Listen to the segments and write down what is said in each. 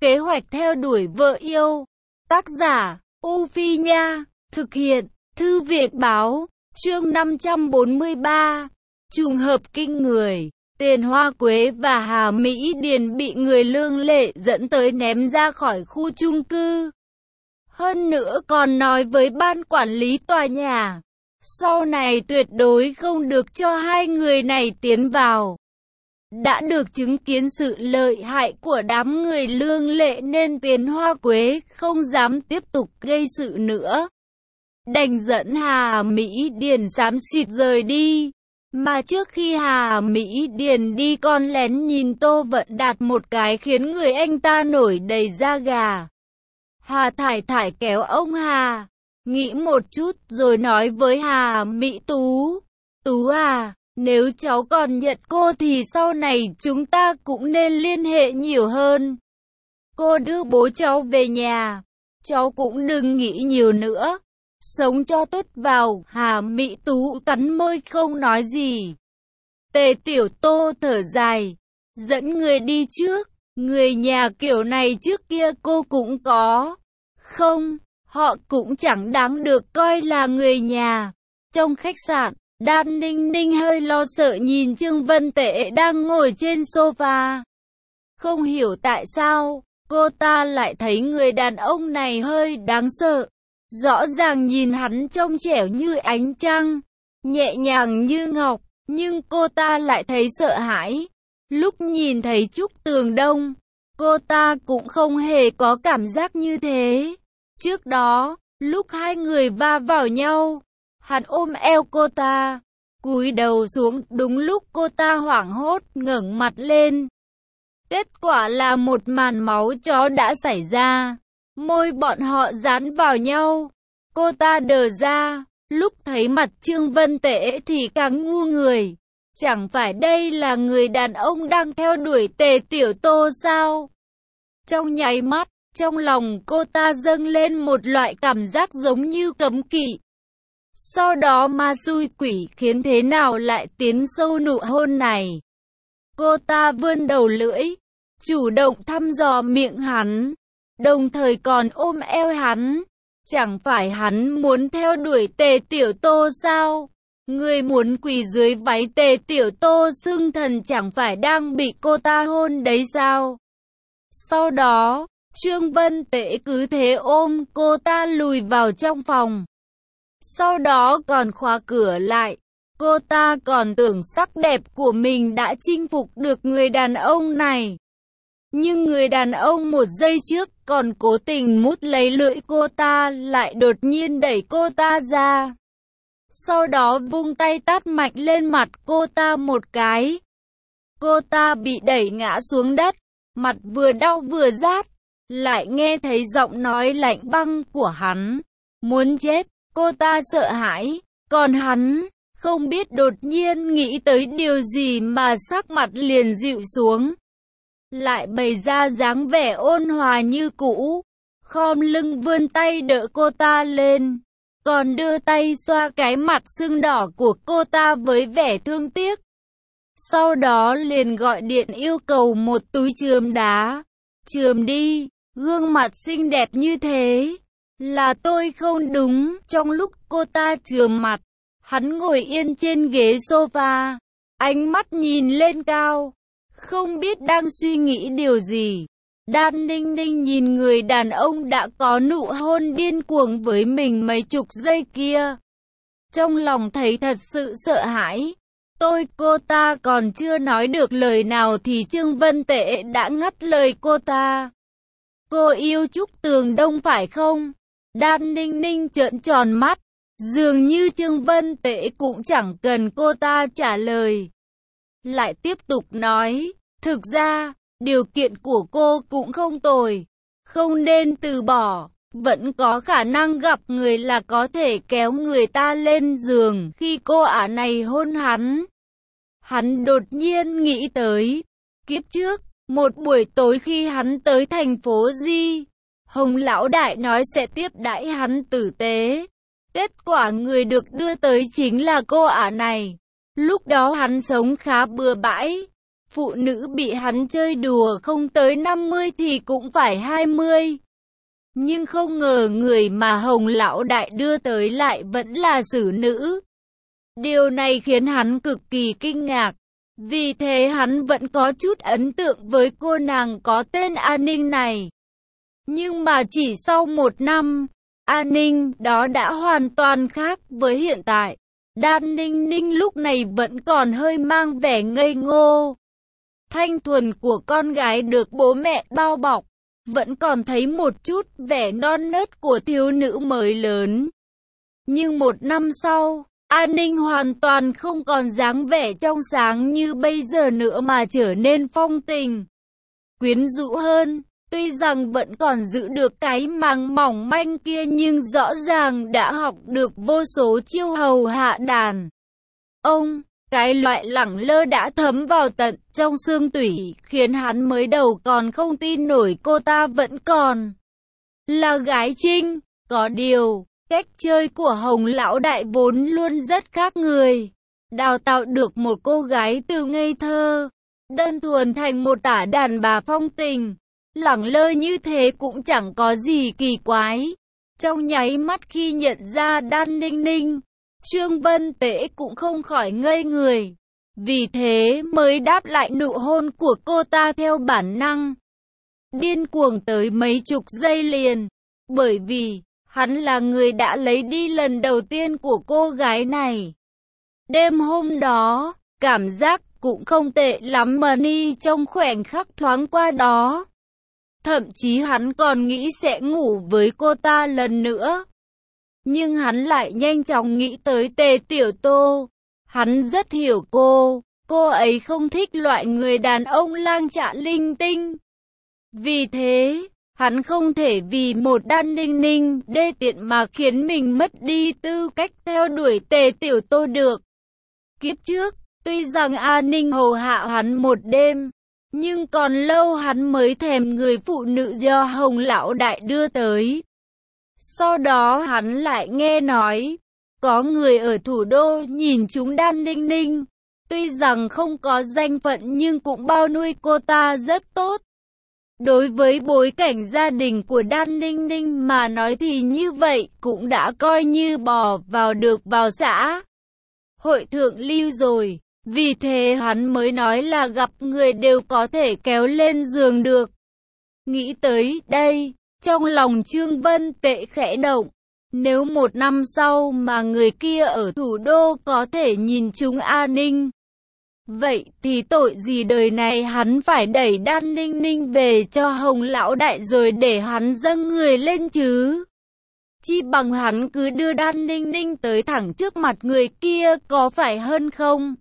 Kế hoạch theo đuổi vợ yêu. Tác giả, U Phi Nha. Thực hiện, Thư viện Báo. Chương 543. Trùng hợp kinh người. Tiền Hoa Quế và Hà Mỹ Điền bị người lương lệ dẫn tới ném ra khỏi khu chung cư. Hơn nữa còn nói với ban quản lý tòa nhà, sau này tuyệt đối không được cho hai người này tiến vào. Đã được chứng kiến sự lợi hại của đám người lương lệ nên Tiền Hoa Quế không dám tiếp tục gây sự nữa. Đành dẫn Hà Mỹ Điền xám xịt rời đi. Mà trước khi Hà Mỹ Điền đi con lén nhìn Tô Vận Đạt một cái khiến người anh ta nổi đầy da gà. Hà Thải Thải kéo ông Hà, nghĩ một chút rồi nói với Hà Mỹ Tú. Tú à, nếu cháu còn nhận cô thì sau này chúng ta cũng nên liên hệ nhiều hơn. Cô đưa bố cháu về nhà, cháu cũng đừng nghĩ nhiều nữa. Sống cho tốt vào. Hà Mỹ Tú cắn môi không nói gì. Tề Tiểu Tô thở dài, dẫn người đi trước. Người nhà kiểu này trước kia cô cũng có. Không, họ cũng chẳng đáng được coi là người nhà. Trong khách sạn, Đan Ninh Ninh hơi lo sợ nhìn Trương Vân Tệ đang ngồi trên sofa. Không hiểu tại sao, cô ta lại thấy người đàn ông này hơi đáng sợ. Rõ ràng nhìn hắn trong trẻo như ánh trăng, nhẹ nhàng như ngọc, nhưng cô ta lại thấy sợ hãi. Lúc nhìn thấy Trúc Tường Đông, cô ta cũng không hề có cảm giác như thế. Trước đó, lúc hai người va vào nhau, hắn ôm eo cô ta, cúi đầu xuống đúng lúc cô ta hoảng hốt ngẩng mặt lên. Kết quả là một màn máu chó đã xảy ra. Môi bọn họ dán vào nhau. Cô ta đờ ra. Lúc thấy mặt Trương Vân Tệ thì càng ngu người. Chẳng phải đây là người đàn ông đang theo đuổi Tề Tiểu Tô sao? Trong nháy mắt, trong lòng cô ta dâng lên một loại cảm giác giống như cấm kỵ. Sau đó ma xui quỷ khiến thế nào lại tiến sâu nụ hôn này. Cô ta vươn đầu lưỡi, chủ động thăm dò miệng hắn, đồng thời còn ôm eo hắn. Chẳng phải hắn muốn theo đuổi Tề Tiểu Tô sao? Người muốn quỳ dưới váy Tề Tiểu Tô xưng thần chẳng phải đang bị cô ta hôn đấy sao? Sau đó, Trương Vân Tệ cứ thế ôm cô ta lùi vào trong phòng. Sau đó còn khóa cửa lại. Cô ta còn tưởng sắc đẹp của mình đã chinh phục được người đàn ông này. Nhưng người đàn ông một giây trước còn cố tình mút lấy lưỡi cô ta lại đột nhiên đẩy cô ta ra. Sau đó vung tay tát mạnh lên mặt cô ta một cái. Cô ta bị đẩy ngã xuống đất, mặt vừa đau vừa rát. Lại nghe thấy giọng nói lạnh băng của hắn. Muốn chết, cô ta sợ hãi. Còn hắn, không biết đột nhiên nghĩ tới điều gì mà sắc mặt liền dịu xuống. Lại bày ra dáng vẻ ôn hòa như cũ, khom lưng vươn tay đỡ cô ta lên, còn đưa tay xoa cái mặt sưng đỏ của cô ta với vẻ thương tiếc. Sau đó liền gọi điện yêu cầu một túi chườm đá. Chườm đi, gương mặt xinh đẹp như thế, là tôi không đúng. Trong lúc cô ta chườm mặt, hắn ngồi yên trên ghế sofa, ánh mắt nhìn lên cao. Không biết đang suy nghĩ điều gì. Đan Ninh Ninh nhìn người đàn ông đã có nụ hôn điên cuồng với mình mấy chục giây kia. Trong lòng thấy thật sự sợ hãi. Cô ta còn chưa nói được lời nào thì Trương Vân Tệ đã ngắt lời cô ta. Cô yêu Trúc Tường Đông phải không? Đan Ninh Ninh trợn tròn mắt. Dường như Trương Vân Tệ cũng chẳng cần cô ta trả lời. Lại tiếp tục nói, thực ra, điều kiện của cô cũng không tồi, không nên từ bỏ, vẫn có khả năng gặp người là có thể kéo người ta lên giường khi cô ả này hôn hắn. Hắn đột nhiên nghĩ tới, kiếp trước, một buổi tối khi hắn tới thành phố Di, Hồng Lão Đại nói sẽ tiếp đãi hắn tử tế. Kết quả người được đưa tới chính là cô ả này. Lúc đó hắn sống khá bừa bãi, phụ nữ bị hắn chơi đùa không tới 50 thì cũng phải 20. Nhưng không ngờ người mà Hồng lão đại đưa tới lại vẫn là xử nữ. Điều này khiến hắn cực kỳ kinh ngạc. Vì thế hắn vẫn có chút ấn tượng với cô nàng có tên An Ninh này. Nhưng mà chỉ sau 1 năm, An Ninh đó đã hoàn toàn khác với hiện tại. Đan Ninh Ninh lúc này vẫn còn hơi mang vẻ ngây ngô. Thanh thuần của con gái được bố mẹ bao bọc, vẫn còn thấy một chút vẻ non nớt của thiếu nữ mới lớn. Nhưng 1 năm sau, An Ninh hoàn toàn không còn dáng vẻ trong sáng như bây giờ nữa mà trở nên phong tình, quyến rũ hơn. Tuy rằng vẫn còn giữ được cái màng mỏng manh kia nhưng rõ ràng đã học được vô số chiêu hầu hạ đàn ông. Cái loại lẳng lơ đã thấm vào tận trong xương tủy, khiến hắn mới đầu còn không tin nổi cô ta vẫn còn là gái Trinh. Có điều, cách chơi của Hồng lão đại vốn luôn rất khác người. Đào tạo được một cô gái từ ngây thơ, đơn thuần thành một tả đàn bà phong tình, lẳng lơ như thế cũng chẳng có gì kỳ quái. Trong nháy mắt khi nhận ra Đan Ninh Ninh, Trương Vân Tễ cũng không khỏi ngây người. Vì thế mới đáp lại nụ hôn của cô ta theo bản năng, điên cuồng tới mấy chục giây liền. Bởi vì, hắn là người đã lấy đi lần đầu tiên của cô gái này. Đêm hôm đó, cảm giác cũng không tệ lắm mà ni trong khoảnh khắc thoáng qua đó. Thậm chí hắn còn nghĩ sẽ ngủ với cô ta lần nữa. Nhưng hắn lại nhanh chóng nghĩ tới Tề Tiểu Tô. Hắn rất hiểu cô ấy không thích loại người đàn ông lang chạ linh tinh. Vì thế, hắn không thể vì một Đan Ninh Ninh đê tiện mà khiến mình mất đi tư cách theo đuổi Tề Tiểu Tô được. Kiếp trước, tuy rằng An Ninh hầu hạ hắn một đêm, nhưng còn lâu hắn mới thèm người phụ nữ do Hồng lão đại đưa tới. Sau đó hắn lại nghe nói, có người ở thủ đô nhìn chúng Đan Ninh Ninh. Tuy rằng không có danh phận nhưng cũng bao nuôi cô ta rất tốt. Đối với bối cảnh gia đình của Đan Ninh Ninh mà nói thì như vậy cũng đã coi như bò vào được vào xã hội thượng lưu rồi. Vì thế hắn mới nói là gặp người đều có thể kéo lên giường được. Nghĩ tới đây, trong lòng Trương Vân Tệ khẽ động. Nếu 1 năm sau mà người kia ở thủ đô có thể nhìn chúng An Ninh, vậy thì tội gì đời này hắn phải đẩy Đan Ninh Ninh về cho Hồng lão đại rồi để hắn dâng người lên chứ? Chi bằng hắn cứ đưa Đan Ninh Ninh tới thẳng trước mặt người kia có phải hơn không?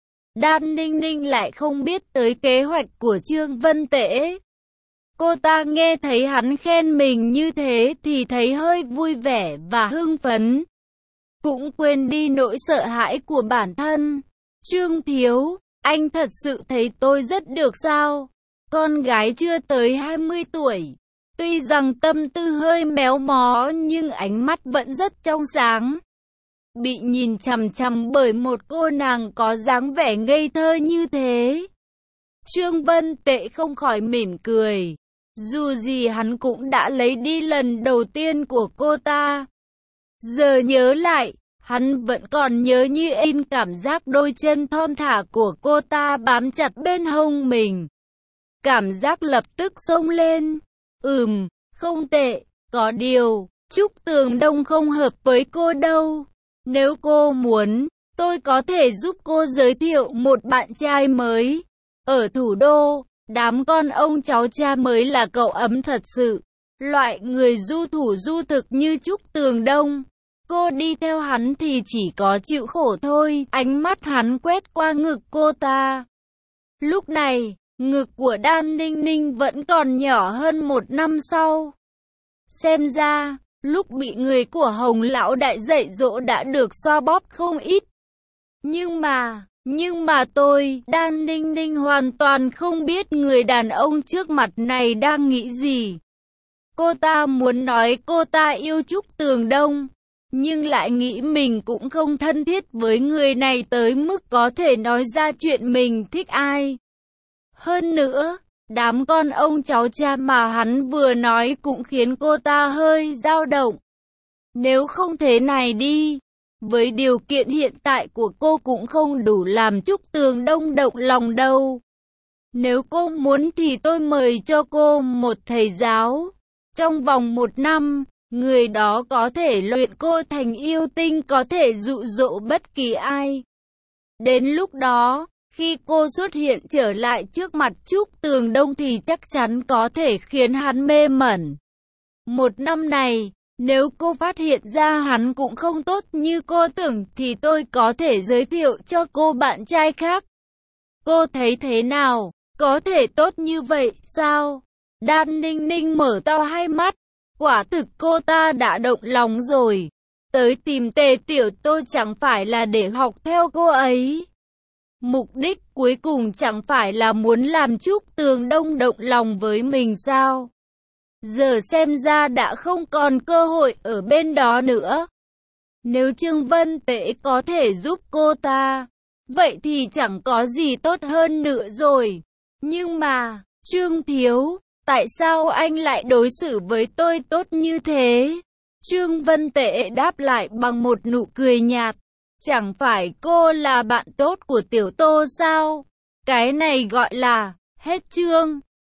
Đan Ninh Ninh lại không biết tới kế hoạch của Trương Vân Tễ. Cô ta nghe thấy hắn khen mình như thế thì thấy hơi vui vẻ và hưng phấn, cũng quên đi nỗi sợ hãi của bản thân. Trương thiếu, anh thật sự thấy tôi rất được sao? Con gái chưa tới 20 tuổi, tuy rằng tâm tư hơi méo mó nhưng ánh mắt vẫn rất trong sáng. Bị nhìn chằm chằm bởi một cô nàng có dáng vẻ ngây thơ như thế, Trương Vân Tệ không khỏi mỉm cười. Dù gì hắn cũng đã lấy đi lần đầu tiên của cô ta. Giờ nhớ lại, hắn vẫn còn nhớ như in cảm giác đôi chân thon thả của cô ta bám chặt bên hông mình. Cảm giác lập tức xông lên. Không tệ, có điều, Trúc Tường Đông không hợp với cô đâu. Nếu cô muốn, tôi có thể giúp cô giới thiệu một bạn trai mới. Ở thủ đô, đám con ông cháu cha mới là cậu ấm thật sự. Loại người du thủ du thực như Trúc Tường Đông. Cô đi theo hắn thì chỉ có chịu khổ thôi. Ánh mắt hắn quét qua ngực cô ta. Lúc này, ngực của Đan Ninh Ninh vẫn còn nhỏ hơn 1 năm sau. Xem ra, lúc bị người của Hồng lão đại dạy dỗ đã được xoa bóp không ít. Nhưng mà tôi, Đan Ninh Ninh hoàn toàn không biết người đàn ông trước mặt này đang nghĩ gì. Cô ta muốn nói cô ta yêu Trúc Tường Đông, nhưng lại nghĩ mình cũng không thân thiết với người này tới mức có thể nói ra chuyện mình thích ai. Hơn nữa, đám con ông cháu cha mà hắn vừa nói cũng khiến cô ta hơi dao động. Nếu không thế này đi, với điều kiện hiện tại của cô cũng không đủ làm Trúc Tường Đông động lòng đâu. Nếu cô muốn thì tôi mời cho cô một thầy giáo. Trong vòng 1 năm, người đó có thể luyện cô thành yêu tinh, có thể dụ dỗ bất kỳ ai. Đến lúc đó, khi cô xuất hiện trở lại trước mặt Trúc Tường Đông thì chắc chắn có thể khiến hắn mê mẩn. 1 năm này, nếu cô phát hiện ra hắn cũng không tốt như cô tưởng thì tôi có thể giới thiệu cho cô bạn trai khác. Cô thấy thế nào? Có thể tốt như vậy sao? Đan Ninh Ninh mở to hai mắt. Quả thực cô ta đã động lòng rồi. Tới tìm Tề Tiểu Tô chẳng phải là để học theo cô ấy. Mục đích cuối cùng chẳng phải là muốn làm Trúc Tường Đông động lòng với mình sao? Giờ xem ra đã không còn cơ hội ở bên đó nữa. Nếu Trương Vân Tễ có thể giúp cô ta, vậy thì chẳng có gì tốt hơn nữa rồi. Nhưng mà, Trương Thiếu, tại sao anh lại đối xử với tôi tốt như thế? Trương Vân Tễ đáp lại bằng một nụ cười nhạt. Chẳng phải cô là bạn tốt của Tiểu Tô sao? Cái này gọi là hết chương.